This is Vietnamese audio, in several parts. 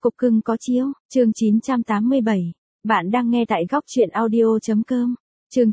Cục cưng có chiếu, chương 987. Bạn đang nghe tại góc truyện audio.com. Chương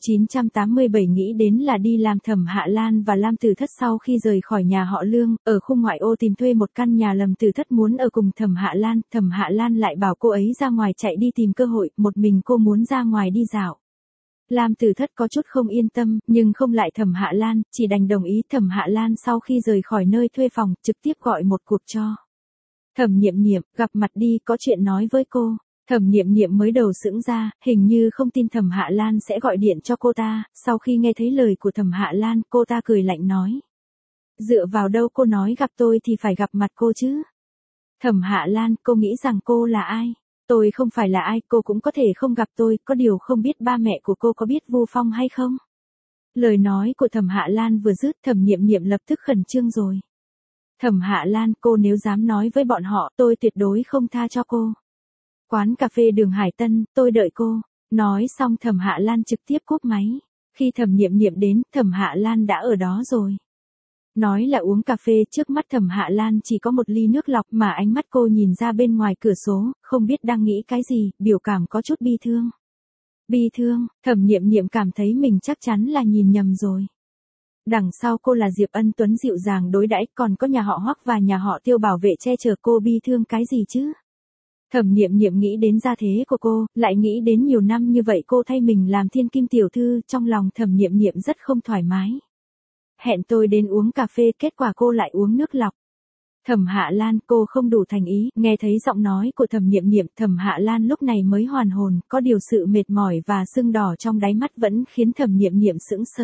987 nghĩ đến là đi làm Thẩm Hạ Lan và Lam Tử Thất sau khi rời khỏi nhà họ Lương, ở khu ngoại ô tìm thuê một căn nhà. Lâm Tử Thất muốn ở cùng Thẩm Hạ Lan lại bảo cô ấy ra ngoài chạy đi tìm cơ hội, một mình cô muốn ra ngoài đi dạo. Lam Tử Thất có chút không yên tâm, nhưng không lại Thẩm Hạ Lan, chỉ đành đồng ý. Thẩm Hạ Lan sau khi rời khỏi nơi thuê phòng, trực tiếp gọi một cuộc cho Thẩm Niệm Niệm, gặp mặt đi, có chuyện nói với cô. Thẩm Niệm Niệm mới đầu sững ra, hình như không tin Thẩm Hạ Lan sẽ gọi điện cho cô ta. Sau khi nghe thấy lời của Thẩm Hạ Lan, cô ta cười lạnh nói: dựa vào đâu cô nói gặp tôi thì phải gặp mặt cô chứ? Thẩm Hạ Lan, cô nghĩ rằng cô là ai? Tôi không phải là ai, cô cũng có thể không gặp tôi, có điều không biết ba mẹ của cô có biết Vu Phong hay không? Lời nói của Thẩm Hạ Lan vừa dứt, Thẩm Niệm Niệm lập tức khẩn trương rồi. Thẩm Hạ Lan, cô nếu dám nói với bọn họ, tôi tuyệt đối không tha cho cô. Quán cà phê đường Hải Tân, tôi đợi cô. Nói xong Thẩm Hạ Lan trực tiếp cúp máy. Khi Thẩm Niệm Niệm đến, Thẩm Hạ Lan đã ở đó rồi. Nói là uống cà phê, trước mắt Thẩm Hạ Lan chỉ có một ly nước lọc, mà ánh mắt cô nhìn ra bên ngoài cửa sổ, không biết đang nghĩ cái gì, biểu cảm có chút bi thương. Bi thương, Thẩm Niệm Niệm cảm thấy mình chắc chắn là nhìn nhầm rồi. Đằng sau cô là Diệp Ân Tuấn dịu dàng đối đãi, còn có nhà họ Hoắc và nhà họ Tiêu bảo vệ che chở cô, bi thương cái gì chứ? Thẩm Niệm Niệm nghĩ đến gia thế của cô, lại nghĩ đến nhiều năm như vậy cô thay mình làm thiên kim tiểu thư, trong lòng Thẩm Niệm Niệm rất không thoải mái. Hẹn tôi đến uống cà phê, kết quả cô lại uống nước lọc. Thẩm Hạ Lan, cô không đủ thành ý. Nghe thấy giọng nói của Thẩm Niệm Niệm, Thẩm Hạ Lan lúc này mới hoàn hồn, có điều sự mệt mỏi và sưng đỏ trong đáy mắt vẫn khiến Thẩm Niệm Niệm sững sờ.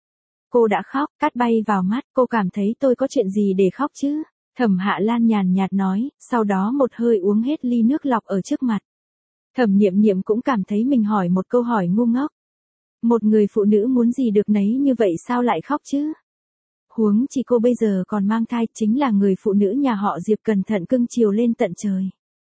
Cô đã khóc, cát bay vào mắt, cô cảm thấy tôi có chuyện gì để khóc chứ? Thẩm Hạ Lan nhàn nhạt nói, sau đó một hơi uống hết ly nước lọc ở trước mặt. Thẩm Niệm Niệm cũng cảm thấy mình hỏi một câu hỏi ngu ngốc. Một người phụ nữ muốn gì được nấy như vậy sao lại khóc chứ? Huống chi cô bây giờ còn mang thai, chính là người phụ nữ nhà họ Diệp cẩn thận cưng chiều lên tận trời.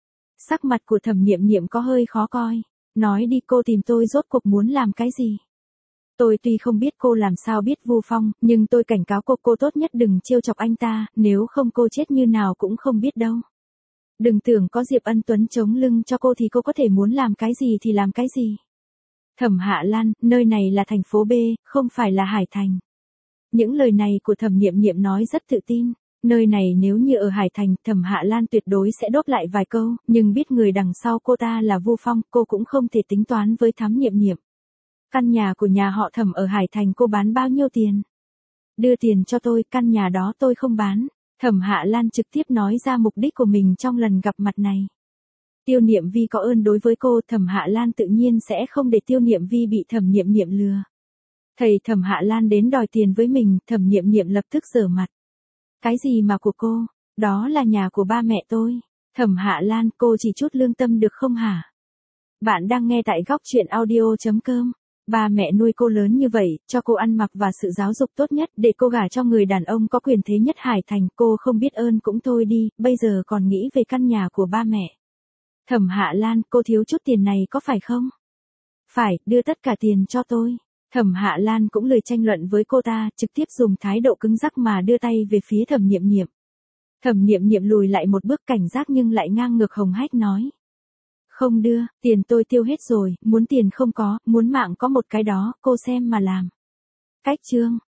Sắc mặt của Thẩm Niệm Niệm có hơi khó coi. Nói đi, cô tìm tôi rốt cuộc muốn làm cái gì? Tôi tuy không biết cô làm sao biết Vu Phong, nhưng tôi cảnh cáo cô tốt nhất đừng trêu chọc anh ta, nếu không cô chết như nào cũng không biết đâu. Đừng tưởng có Diệp Ân Tuấn chống lưng cho cô thì cô có thể muốn làm cái gì thì làm cái gì. Thẩm Hạ Lan, nơi này là thành phố B, không phải là Hải Thành. Những lời này của Thẩm Niệm Niệm nói rất tự tin. Nơi này nếu như ở Hải Thành, Thẩm Hạ Lan tuyệt đối sẽ đốt lại vài câu, nhưng biết người đằng sau cô ta là Vu Phong, cô cũng không thể tính toán với Thẩm Niệm Niệm. Căn nhà của nhà họ Thẩm ở Hải Thành cô bán bao nhiêu tiền? Đưa tiền cho tôi, căn nhà đó tôi không bán. Thẩm Hạ Lan trực tiếp nói ra mục đích của mình trong lần gặp mặt này. Tiêu Niệm Vi có ơn đối với cô, Thẩm Hạ Lan tự nhiên sẽ không để Tiêu Niệm Vi bị Thẩm Niệm Niệm lừa. Thầy Thẩm Hạ Lan đến đòi tiền với mình, Thẩm Niệm Niệm lập tức giở mặt. Cái gì mà của cô? Đó là nhà của ba mẹ tôi. Thẩm Hạ Lan, cô chỉ chút lương tâm được không hả? Bạn đang nghe tại góc truyện audio.com. Ba mẹ nuôi cô lớn như vậy, cho cô ăn mặc và sự giáo dục tốt nhất, để cô gả cho người đàn ông có quyền thế nhất Hải Thành, cô không biết ơn cũng thôi đi, bây giờ còn nghĩ về căn nhà của ba mẹ. Thẩm Hạ Lan, cô thiếu chút tiền này có phải không? Phải, đưa tất cả tiền cho tôi. Thẩm Hạ Lan cũng lười tranh luận với cô ta, trực tiếp dùng thái độ cứng rắc mà đưa tay về phía Thẩm Niệm Niệm. Thẩm Niệm Niệm lùi lại một bước cảnh giác nhưng lại ngang ngược hồng hách nói. Không đưa, tiền tôi tiêu hết rồi, muốn tiền không có, muốn mạng có một cái đó, cô xem mà làm. Cách chương,